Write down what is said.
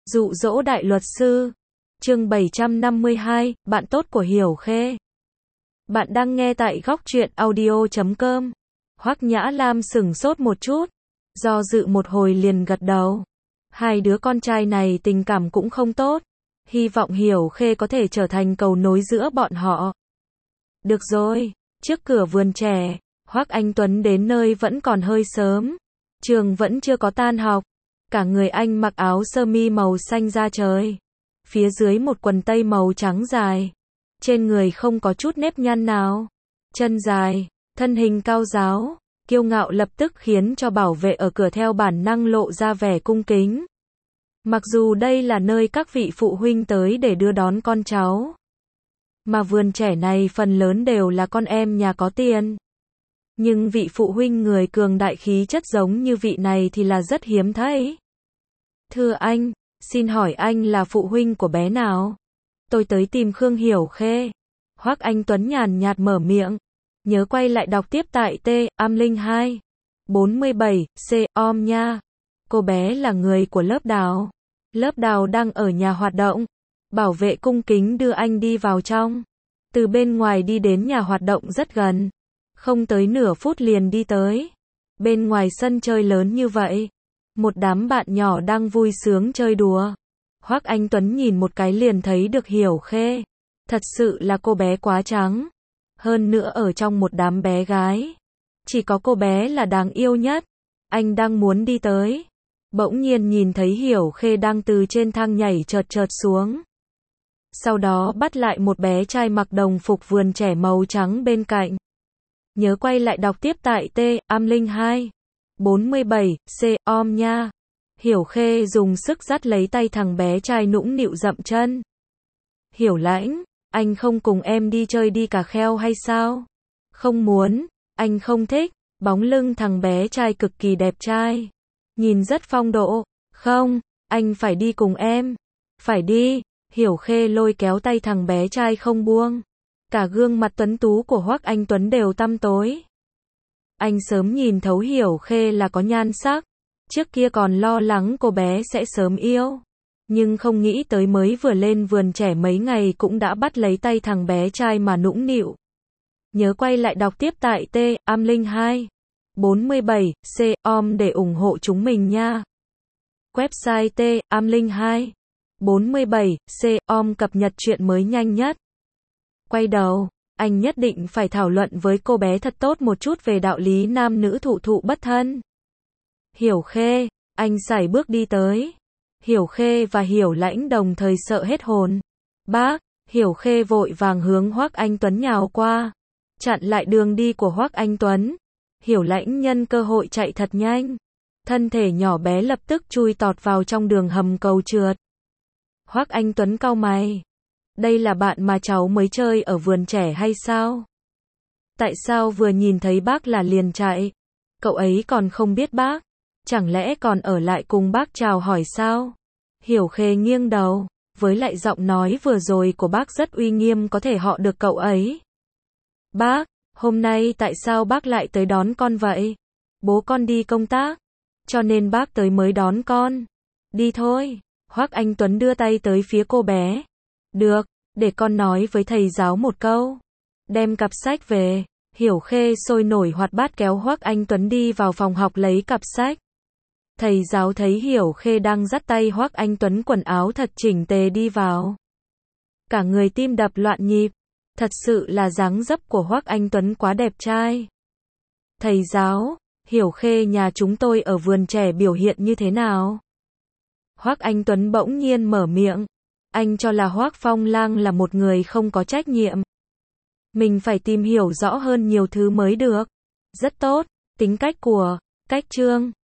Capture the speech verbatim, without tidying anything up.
Dụ dỗ đại luật sư. Chương bảy trăm năm mươi hai, bạn tốt của Hiểu Khê. Bạn đang nghe tại góc truyện audio chấm com. Hoắc Nhã Lam sửng sốt một chút, do dự một hồi liền gật đầu. Hai đứa con trai này tình cảm cũng không tốt, hy vọng Hiểu Khê có thể trở thành cầu nối giữa bọn họ. Được rồi, trước cửa vườn trẻ, Hoắc Anh Tuấn đến nơi vẫn còn hơi sớm. Trường vẫn chưa có tan học. Cả người anh mặc áo sơ mi màu xanh da trời, phía dưới một quần tây màu trắng dài. Trên người không có chút nếp nhăn nào. Chân dài, thân hình cao ráo, kiêu ngạo lập tức khiến cho bảo vệ ở cửa theo bản năng lộ ra vẻ cung kính. Mặc dù đây là nơi các vị phụ huynh tới để đưa đón con cháu, mà vườn trẻ này phần lớn đều là con em nhà có tiền. Nhưng vị phụ huynh người cường đại khí chất giống như vị này thì là rất hiếm thấy. Thưa anh, xin hỏi anh là phụ huynh của bé nào? Tôi tới tìm Khương Hiểu Khê. Hoắc Anh Tuấn nhàn nhạt mở miệng. Nhớ quay lại đọc tiếp tại T, am linh hai, bốn mươi bảy, C, om nha. Cô bé là người của lớp Đào. Lớp Đào đang ở nhà hoạt động. Bảo vệ cung kính đưa anh đi vào trong. Từ bên ngoài đi đến nhà hoạt động rất gần. Không tới nửa phút liền đi tới. Bên ngoài sân chơi lớn như vậy, một đám bạn nhỏ đang vui sướng chơi đùa. Hoắc Anh Tuấn nhìn một cái liền thấy được Hiểu Khê. Thật sự là cô bé quá trắng. Hơn nữa ở trong một đám bé gái, chỉ có cô bé là đáng yêu nhất. Anh đang muốn đi tới, bỗng nhiên nhìn thấy Hiểu Khê đang từ trên thang nhảy chợt chợt xuống. Sau đó bắt lại một bé trai mặc đồng phục vườn trẻ màu trắng bên cạnh. Nhớ quay lại đọc tiếp tại T, am linh hai, bốn mươi bảy, C, om nha. Hiểu Khê dùng sức dắt lấy tay thằng bé trai nũng nịu dậm chân. Hiểu Lãnh, anh không cùng em đi chơi đi cà kheo hay sao? Không muốn, anh không thích. Bóng lưng thằng bé trai cực kỳ đẹp trai, nhìn rất phong độ. Không, anh phải đi cùng em. Phải đi. Hiểu Khê lôi kéo tay thằng bé trai không buông. Cả gương mặt tuấn tú của Hoắc Anh Tuấn đều tăm tối. Anh sớm nhìn thấu Hiểu Khê là có nhan sắc. Trước kia còn lo lắng cô bé sẽ sớm yêu. Nhưng không nghĩ tới mới vừa lên vườn trẻ mấy ngày cũng đã bắt lấy tay thằng bé trai mà nũng nịu. Nhớ quay lại đọc tiếp tại T, am linh hai, bốn mươi bảy, C, om để ủng hộ chúng mình nha. Website T, am linh hai, bốn mươi bảy, C, om cập nhật chuyện mới nhanh nhất. Quay đầu, anh nhất định phải thảo luận với cô bé thật tốt một chút về đạo lý nam nữ thụ thụ bất thân. Hiểu Khê, anh sải bước đi tới. Hiểu Khê và Hiểu Lãnh đồng thời sợ hết hồn. Bác, Hiểu Khê vội vàng hướng Hoắc Anh Tuấn nhào qua, chặn lại đường đi của Hoắc Anh Tuấn. Hiểu Lãnh nhân cơ hội chạy thật nhanh. Thân thể nhỏ bé lập tức chui tọt vào trong đường hầm cầu trượt. Hoắc Anh Tuấn cau mày. Đây là bạn mà cháu mới chơi ở vườn trẻ hay sao? Tại sao vừa nhìn thấy bác là liền chạy? Cậu ấy còn không biết bác. Chẳng lẽ còn ở lại cùng bác chào hỏi sao? Hiểu Khê nghiêng đầu, với lại giọng nói vừa rồi của bác rất uy nghiêm có thể họ được cậu ấy. Bác, hôm nay tại sao bác lại tới đón con vậy? Bố con đi công tác, cho nên bác tới mới đón con. Đi thôi. Hoắc Anh Tuấn đưa tay tới phía cô bé. Được, để con nói với thầy giáo một câu. Đem cặp sách về. Hiểu Khê sôi nổi hoạt bát kéo Hoắc Anh Tuấn đi vào phòng học lấy cặp sách. Thầy giáo thấy Hiểu Khê đang dắt tay Hoắc Anh Tuấn quần áo thật chỉnh tề đi vào. Cả người tim đập loạn nhịp. Thật sự là dáng dấp của Hoắc Anh Tuấn quá đẹp trai. Thầy giáo, Hiểu Khê nhà chúng tôi ở vườn trẻ biểu hiện như thế nào? Hoắc Anh Tuấn bỗng nhiên mở miệng. Anh cho là Hoắc Phong Lang là một người không có trách nhiệm. Mình phải tìm hiểu rõ hơn nhiều thứ mới được. Rất tốt, tính cách của, cách Trương,